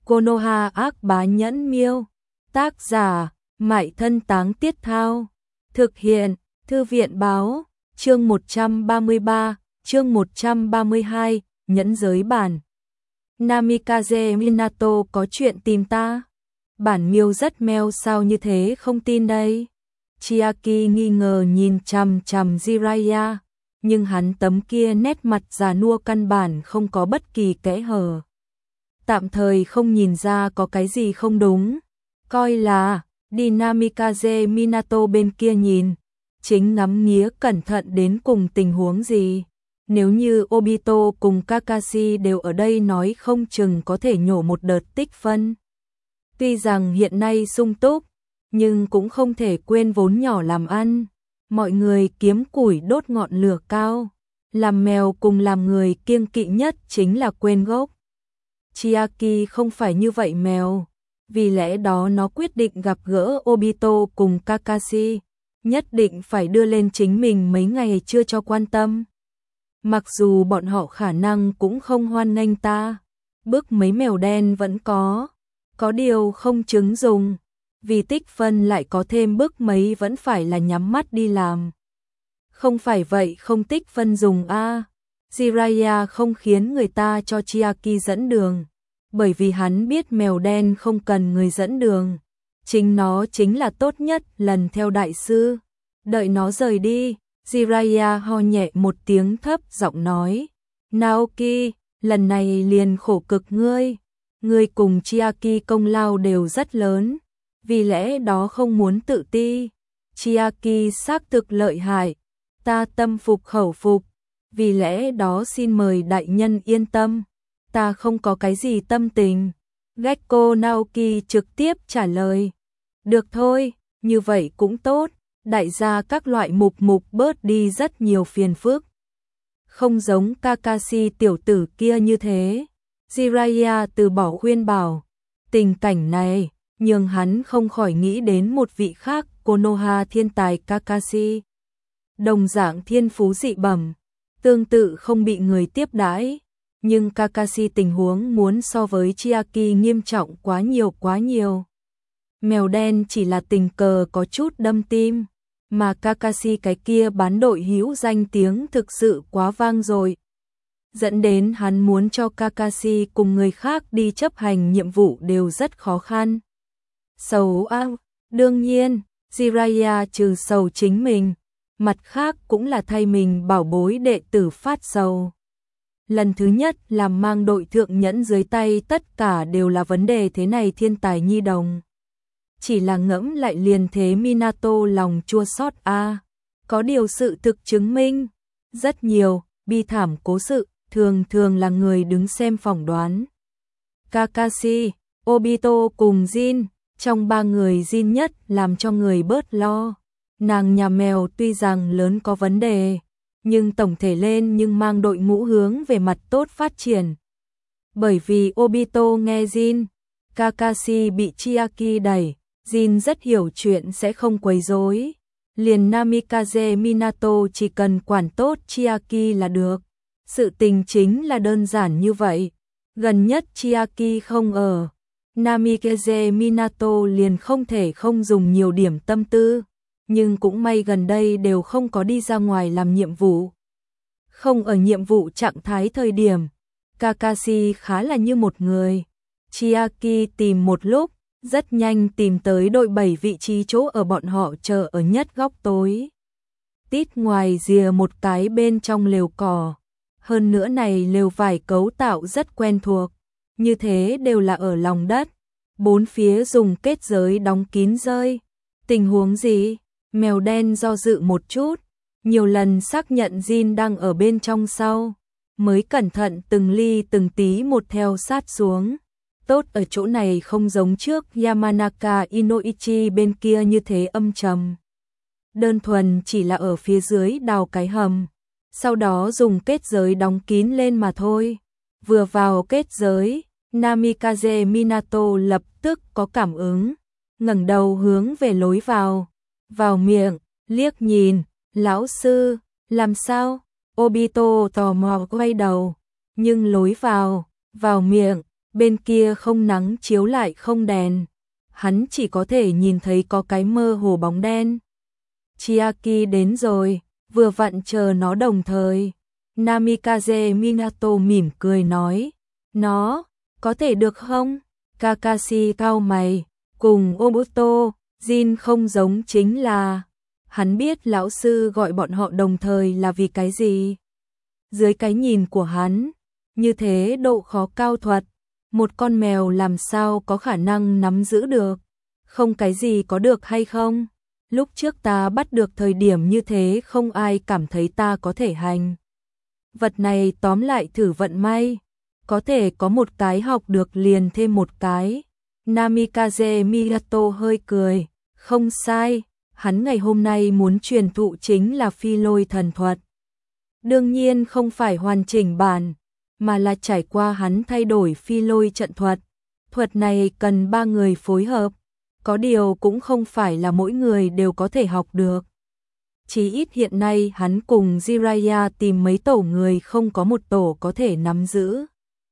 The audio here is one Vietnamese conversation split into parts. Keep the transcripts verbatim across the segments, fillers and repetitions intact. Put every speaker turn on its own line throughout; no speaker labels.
Konoha ác bá nhẫn miêu. Tác giả, Mại Thân Táng Tiết Thao. Thực hiện, Thư viện báo, chương một trăm ba mươi ba, chương một trăm ba mươi hai, nhẫn giới bản. Namikaze Minato có chuyện tìm ta. Bản miêu rất meo sao như thế không tin đây. Chiaki nghi ngờ nhìn chằm chằm Jiraiya, nhưng hắn tấm kia nét mặt già nua căn bản không có bất kỳ kẽ hở. Tạm thời không nhìn ra có cái gì không đúng. Coi là, đi Namikaze Minato bên kia nhìn, chính ngắm nghía cẩn thận đến cùng tình huống gì. Nếu như Obito cùng Kakashi đều ở đây nói không chừng có thể nhổ một đợt tích phân. Tuy rằng hiện nay sung túc, nhưng cũng không thể quên vốn nhỏ làm ăn. Mọi người kiếm củi đốt ngọn lửa cao. Làm mèo cùng làm người kiêng kỵ nhất chính là quên gốc. Chiaki không phải như vậy mèo. Vì lẽ đó nó quyết định gặp gỡ Obito cùng Kakashi. Nhất định phải đưa lên chính mình mấy ngày chưa cho quan tâm. Mặc dù bọn họ khả năng cũng không hoan nghênh ta. Bức mấy mèo đen vẫn có. Có điều không chứng dùng. Vì tích phân lại có thêm bức mấy vẫn phải là nhắm mắt đi làm. Không phải vậy không tích phân dùng a. À. Jiraiya không khiến người ta cho Chiaki dẫn đường. Bởi vì hắn biết mèo đen không cần người dẫn đường. Chính nó chính là tốt nhất lần theo đại sư. Đợi nó rời đi, Jiraiya ho nhẹ một tiếng thấp giọng nói. Naoki, lần này liền khổ cực ngươi. Ngươi cùng Chiaki công lao đều rất lớn. Vì lẽ đó không muốn tự ti. Chiaki xác thực lợi hại. Ta tâm phục khẩu phục. Vì lẽ đó xin mời đại nhân yên tâm. Ta không có cái gì tâm tình. Gekko Naoki trực tiếp trả lời. Được thôi, như vậy cũng tốt. Đại gia các loại mục mục bớt đi rất nhiều phiền phức. Không giống Kakashi tiểu tử kia như thế. Jiraiya từ bỏ khuyên bảo. Tình cảnh này nhưng hắn không khỏi nghĩ đến một vị khác, Konoha thiên tài Kakashi. Đồng dạng thiên phú dị bẩm, tương tự không bị người tiếp đãi, nhưng Kakashi tình huống muốn so với Chiaki nghiêm trọng quá nhiều quá nhiều. Mèo đen chỉ là tình cờ có chút đâm tim, mà Kakashi cái kia bán đội hữu danh tiếng thực sự quá vang rồi. Dẫn đến hắn muốn cho Kakashi cùng người khác đi chấp hành nhiệm vụ đều rất khó khăn. Sầu a, đương nhiên, Jiraiya trừ sầu chính mình, mặt khác cũng là thay mình bảo bối đệ tử phát sầu. Lần thứ nhất làm mang đội thượng nhẫn dưới tay tất cả đều là vấn đề thế này thiên tài nhi đồng. Chỉ là ngẫm lại liền thế Minato lòng chua xót a. Có điều sự thực chứng minh, rất nhiều, bi thảm cố sự, thường thường là người đứng xem phỏng đoán. Kakashi, Obito cùng Jin. Trong ba người Jin nhất làm cho người bớt lo. Nàng nhà mèo tuy rằng lớn có vấn đề, nhưng tổng thể lên nhưng mang đội ngũ hướng về mặt tốt phát triển. Bởi vì Obito nghe Jin, Kakashi bị Chiaki đẩy, Jin rất hiểu chuyện sẽ không quấy rối. Liền Namikaze Minato chỉ cần quản tốt Chiaki là được. Sự tình chính là đơn giản như vậy. Gần nhất Chiaki không ở. Namikaze Minato liền không thể không dùng nhiều điểm tâm tư, nhưng cũng may gần đây đều không có đi ra ngoài làm nhiệm vụ. Không ở nhiệm vụ trạng thái thời điểm, Kakashi khá là như một người. Chiaki tìm một lúc, rất nhanh tìm tới đội bảy vị trí chỗ ở bọn họ chờ ở nhất góc tối. Tít ngoài rìa một cái bên trong lều cỏ. Hơn nữa này lều vải cấu tạo rất quen thuộc. Như thế đều là ở lòng đất, bốn phía dùng kết giới đóng kín rơi. Tình huống gì? Mèo đen do dự một chút, nhiều lần xác nhận Jin đang ở bên trong sau, mới cẩn thận từng ly từng tí một theo sát xuống. Tốt ở chỗ này không giống trước Yamanaka Inoichi bên kia như thế âm trầm. Đơn thuần chỉ là ở phía dưới đào cái hầm, sau đó dùng kết giới đóng kín lên mà thôi. Vừa vào kết giới, Namikaze Minato lập tức có cảm ứng, ngẩng đầu hướng về lối vào, vào miệng, liếc nhìn, lão sư, làm sao? Obito tò mò quay đầu, nhưng lối vào, vào miệng, bên kia không nắng chiếu lại không đèn, hắn chỉ có thể nhìn thấy có cái mơ hồ bóng đen. Chiaki đến rồi, vừa vặn chờ nó đồng thời. Namikaze Minato mỉm cười nói, nó, có thể được không? Kakashi cau mày, cùng Obito, Jin không giống chính là, hắn biết lão sư gọi bọn họ đồng thời là vì cái gì. Dưới cái nhìn của hắn, như thế độ khó cao thuật, một con mèo làm sao có khả năng nắm giữ được, không cái gì có được hay không? Lúc trước ta bắt được thời điểm như thế không ai cảm thấy ta có thể hành. Vật này tóm lại thử vận may, có thể có một cái học được liền thêm một cái. Namikaze Minato hơi cười, không sai, hắn ngày hôm nay muốn truyền thụ chính là phi lôi thần thuật. Đương nhiên không phải hoàn chỉnh bản, mà là trải qua hắn thay đổi phi lôi trận thuật. Thuật này cần ba người phối hợp, có điều cũng không phải là mỗi người đều có thể học được. Chỉ ít hiện nay hắn cùng Jiraiya tìm mấy tổ người không có một tổ có thể nắm giữ.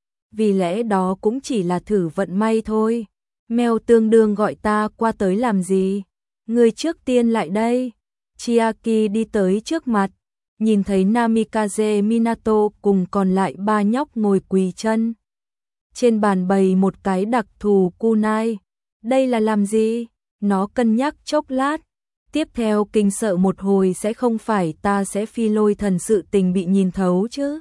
Vì lẽ đó cũng chỉ là thử vận may thôi. Mèo tương đương gọi ta qua tới làm gì? Người trước tiên lại đây. Chiaki đi tới trước mặt, nhìn thấy Namikaze Minato cùng còn lại ba nhóc ngồi quỳ chân. Trên bàn bày một cái đặc thù kunai. Đây là làm gì? Nó cân nhắc chốc lát. Tiếp theo kinh sợ một hồi sẽ không phải ta sẽ phi lôi thần sự tình bị nhìn thấu chứ?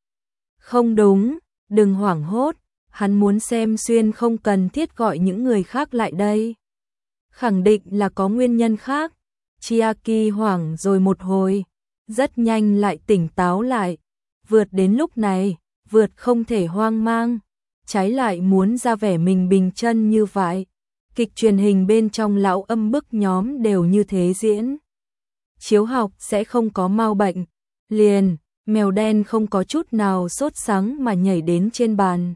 Không đúng, đừng hoảng hốt, hắn muốn xem xuyên không cần thiết gọi những người khác lại đây. Khẳng định là có nguyên nhân khác. Chiaki hoảng rồi một hồi, rất nhanh lại tỉnh táo lại. Vượt đến lúc này, vượt không thể hoang mang, trái lại muốn ra vẻ mình bình chân như vậy. Kịch truyền hình bên trong lão âm bức nhóm đều như thế diễn. Chiếu học sẽ không có mau bệnh. Liền, mèo đen không có chút nào sốt sắng mà nhảy đến trên bàn.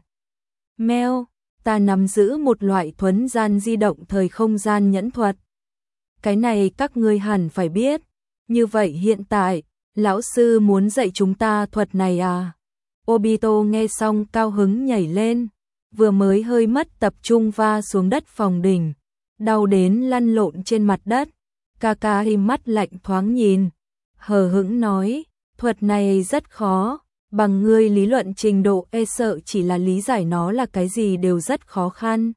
Mèo, ta nắm giữ một loại thuấn gian di động thời không gian nhẫn thuật. Cái này các ngươi hẳn phải biết. Như vậy hiện tại, lão sư muốn dạy chúng ta thuật này à? Obito nghe xong cao hứng nhảy lên. Vừa mới hơi mất tập trung va xuống đất phòng đỉnh, đau đến lăn lộn trên mặt đất. Kakashi mắt lạnh thoáng nhìn, hờ hững nói, thuật này rất khó, bằng ngươi lý luận trình độ e sợ chỉ là lý giải nó là cái gì đều rất khó khăn.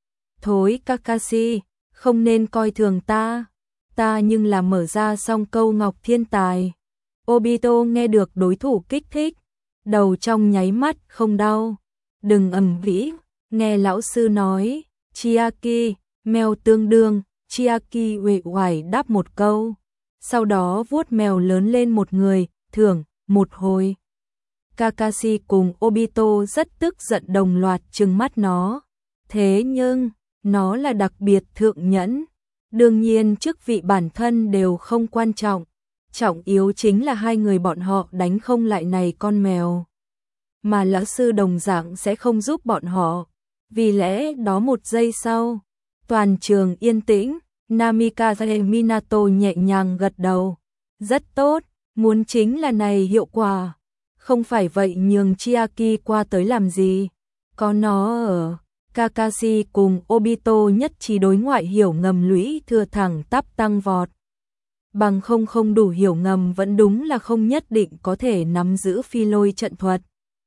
Thối Kakashi, không nên coi thường ta, ta nhưng là mở ra xong câu ngọc thiên tài. Obito nghe được đối thủ kích thích, đầu trong nháy mắt không đau. Đừng ầm vĩ, nghe lão sư nói, Chiaki, mèo tương đương, Chiaki uể oải đáp một câu, sau đó vuốt mèo lớn lên một người, thưởng, một hồi. Kakashi cùng Obito rất tức giận đồng loạt trừng mắt nó, thế nhưng, nó là đặc biệt thượng nhẫn, đương nhiên chức vị bản thân đều không quan trọng, trọng yếu chính là hai người bọn họ đánh không lại này con mèo. Mà lão sư đồng dạng sẽ không giúp bọn họ. Vì lẽ đó một giây sau, toàn trường yên tĩnh, Namikaze Minato nhẹ nhàng gật đầu. Rất tốt, muốn chính là này hiệu quả. Không phải vậy nhường Chiaki qua tới làm gì? Có nó ở. Kakashi cùng Obito nhất trí đối ngoại hiểu ngầm lũy thừa thẳng tắp tăng vọt. Bằng không không đủ hiểu ngầm vẫn đúng là không nhất định có thể nắm giữ phi lôi trận thuật.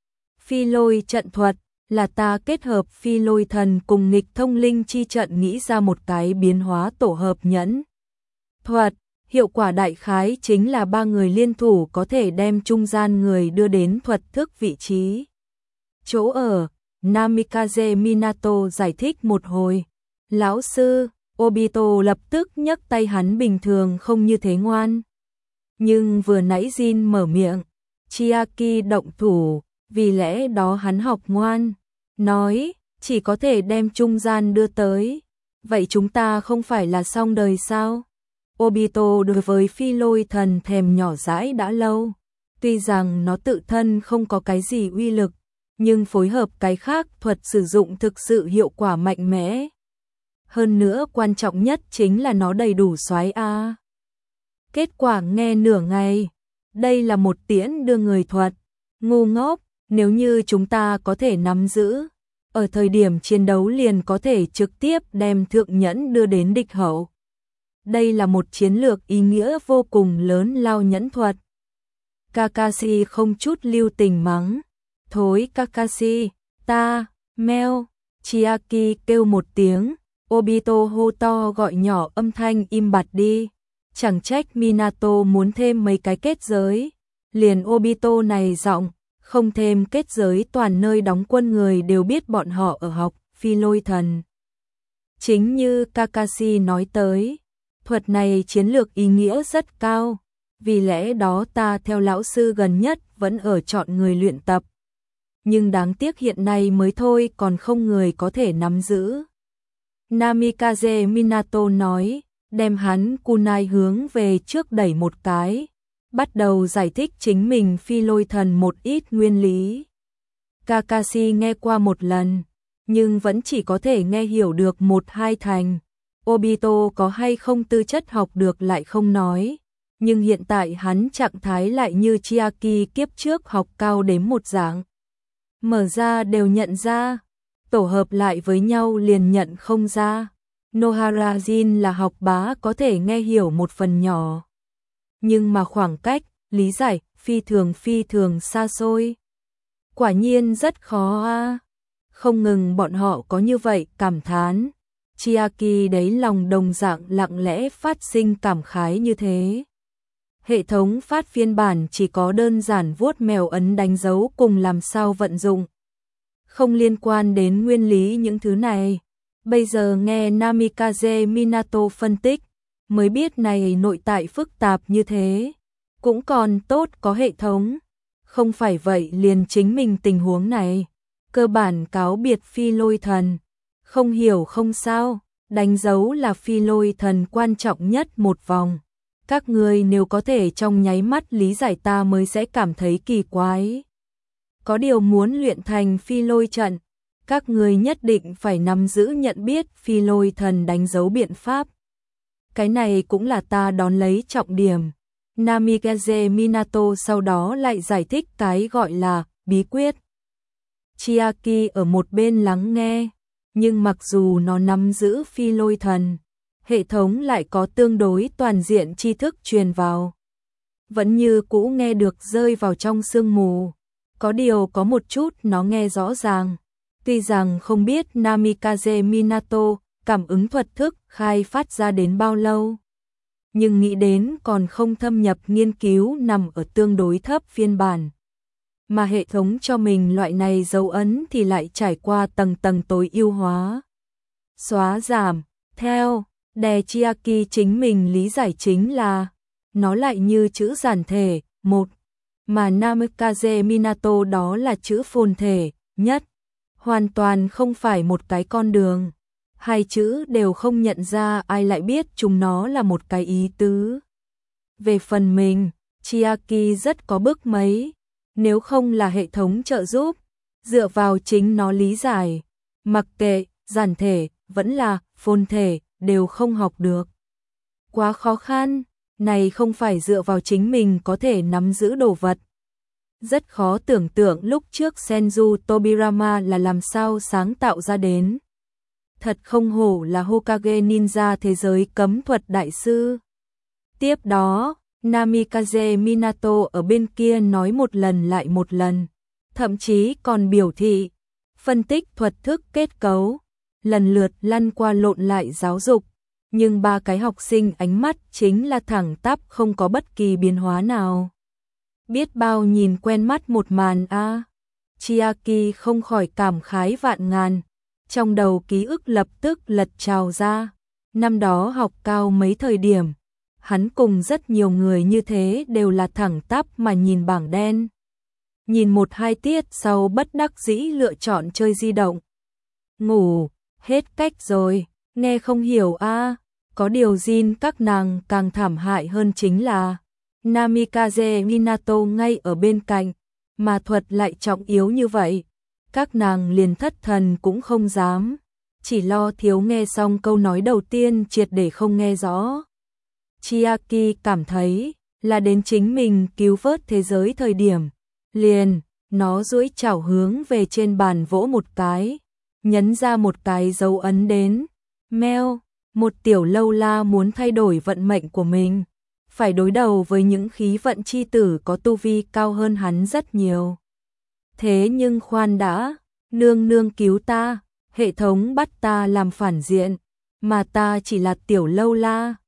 Phi lôi trận thuật là ta kết hợp phi lôi thần cùng nghịch thông linh chi trận nghĩ ra một cái biến hóa tổ hợp nhẫn thuật. Hiệu quả đại khái chính là ba người liên thủ có thể đem trung gian người đưa đến thuật thức vị trí. Chỗ ở, Namikaze Minato giải thích một hồi. Lão sư, Obito lập tức nhấc tay hắn bình thường không như thế ngoan. Nhưng vừa nãy Jin mở miệng, Chiaki động thủ. Vì lẽ đó hắn học ngoan, nói, chỉ có thể đem trung gian đưa tới. Vậy chúng ta không phải là xong đời sao? Obito đối với phi lôi thần thèm nhỏ dãi đã lâu. Tuy rằng nó tự thân không có cái gì uy lực, nhưng phối hợp cái khác thuật sử dụng thực sự hiệu quả mạnh mẽ. Hơn nữa quan trọng nhất chính là nó đầy đủ xoái a. Kết quả nghe nửa ngày, đây là một tiễn đưa người thuật, ngu ngốc. Nếu như chúng ta có thể nắm giữ, ở thời điểm chiến đấu liền có thể trực tiếp đem thượng nhẫn đưa đến địch hậu. Đây là một chiến lược ý nghĩa vô cùng lớn lao nhẫn thuật. Kakashi không chút lưu tình mắng, thối Kakashi, ta, meo, Chiaki kêu một tiếng, Obito hô to gọi nhỏ âm thanh im bặt đi, chẳng trách Minato muốn thêm mấy cái kết giới, liền Obito này giọng, không thêm kết giới toàn nơi đóng quân người đều biết bọn họ ở học Phi Lôi Thần. Chính như Kakashi nói tới, thuật này chiến lược ý nghĩa rất cao, vì lẽ đó ta theo lão sư gần nhất vẫn ở chọn người luyện tập. Nhưng đáng tiếc hiện nay mới thôi còn không người có thể nắm giữ. Namikaze Minato nói, đem hắn kunai hướng về trước đẩy một cái, bắt đầu giải thích chính mình Phi Lôi Thần một ít nguyên lý. Kakashi nghe qua một lần, nhưng vẫn chỉ có thể nghe hiểu được một hai thành. Obito có hay không tư chất học được lại không nói, nhưng hiện tại hắn trạng thái lại như Chiaki kiếp trước học cao đến một dạng. Mở ra đều nhận ra, tổ hợp lại với nhau liền nhận không ra. Nohara Jin là học bá có thể nghe hiểu một phần nhỏ. Nhưng mà khoảng cách, lý giải, phi thường phi thường xa xôi. Quả nhiên rất khó a. Không ngừng bọn họ có như vậy cảm thán. Chiaki đấy lòng đồng dạng lặng lẽ phát sinh cảm khái như thế. Hệ thống phát phiên bản chỉ có đơn giản vuốt mèo ấn đánh dấu cùng làm sao vận dụng. Không liên quan đến nguyên lý những thứ này. Bây giờ nghe Namikaze Minato phân tích, mới biết này nội tại phức tạp như thế. Cũng còn tốt có hệ thống. Không phải vậy liền chính mình tình huống này. Cơ bản cáo biệt Phi Lôi Thần. Không hiểu không sao, đánh dấu là Phi Lôi Thần quan trọng nhất một vòng. Các người nếu có thể trong nháy mắt lý giải ta mới sẽ cảm thấy kỳ quái. Có điều muốn luyện thành Phi Lôi trận, các người nhất định phải nắm giữ nhận biết Phi Lôi Thần đánh dấu biện pháp. Cái này cũng là ta đón lấy trọng điểm. Namikaze Minato sau đó lại giải thích cái gọi là bí quyết. Chiaki ở một bên lắng nghe, nhưng mặc dù nó nắm giữ Phi Lôi Thần, hệ thống lại có tương đối toàn diện tri thức truyền vào. Vẫn như cũ nghe được rơi vào trong sương mù. Có điều có một chút nó nghe rõ ràng. Tuy rằng không biết Namikaze Minato cảm ứng thuật thức khai phát ra đến bao lâu, nhưng nghĩ đến còn không thâm nhập nghiên cứu nằm ở tương đối thấp phiên bản. Mà hệ thống cho mình loại này dấu ấn thì lại trải qua tầng tầng tối ưu hóa. Xóa giảm, theo, đè Chiaki chính mình lý giải chính là, nó lại như chữ giản thể, một, mà Namikaze Minato đó là chữ phồn thể, nhất. Hoàn toàn không phải một cái con đường. Hai chữ đều không nhận ra ai lại biết chúng nó là một cái ý tứ. Về phần mình, Chiaki rất có bức mấy. Nếu không là hệ thống trợ giúp, dựa vào chính nó lý giải, mặc kệ, giản thể, vẫn là, phồn thể, đều không học được. Quá khó khăn, này không phải dựa vào chính mình có thể nắm giữ đồ vật. Rất khó tưởng tượng lúc trước Senju Tobirama là làm sao sáng tạo ra đến. Thật không hổ là Hokage Ninja thế giới cấm thuật đại sư. Tiếp đó, Namikaze Minato ở bên kia nói một lần lại một lần, thậm chí còn biểu thị, phân tích thuật thức kết cấu, lần lượt lăn qua lộn lại giáo dục, nhưng ba cái học sinh ánh mắt chính là thẳng tắp không có bất kỳ biến hóa nào. Biết bao nhìn quen mắt một màn a. À. Chiaki không khỏi cảm khái vạn ngàn, trong đầu ký ức lập tức lật trào ra. Năm đó học cao mấy thời điểm, hắn cùng rất nhiều người như thế đều là thẳng tắp mà nhìn bảng đen. Nhìn một hai tiết sau bất đắc dĩ lựa chọn chơi di động. Ngủ, hết cách rồi, nghe không hiểu a. À. Có điều Jin các nàng càng thảm hại hơn chính là Namikaze Minato ngay ở bên cạnh, mà thuật lại trọng yếu như vậy. Các nàng liền thất thần cũng không dám, chỉ lo thiếu nghe xong câu nói đầu tiên triệt để không nghe rõ. Chiaki cảm thấy là đến chính mình cứu vớt thế giới thời điểm, liền, nó duỗi chảo hướng về trên bàn vỗ một cái, nhấn ra một cái dấu ấn đến. Mèo, một tiểu lâu la muốn thay đổi vận mệnh của mình, phải đối đầu với những khí vận chi tử có tu vi cao hơn hắn rất nhiều. Thế nhưng khoan đã, nương nương cứu ta, hệ thống bắt ta làm phản diện, mà ta chỉ là tiểu lâu la.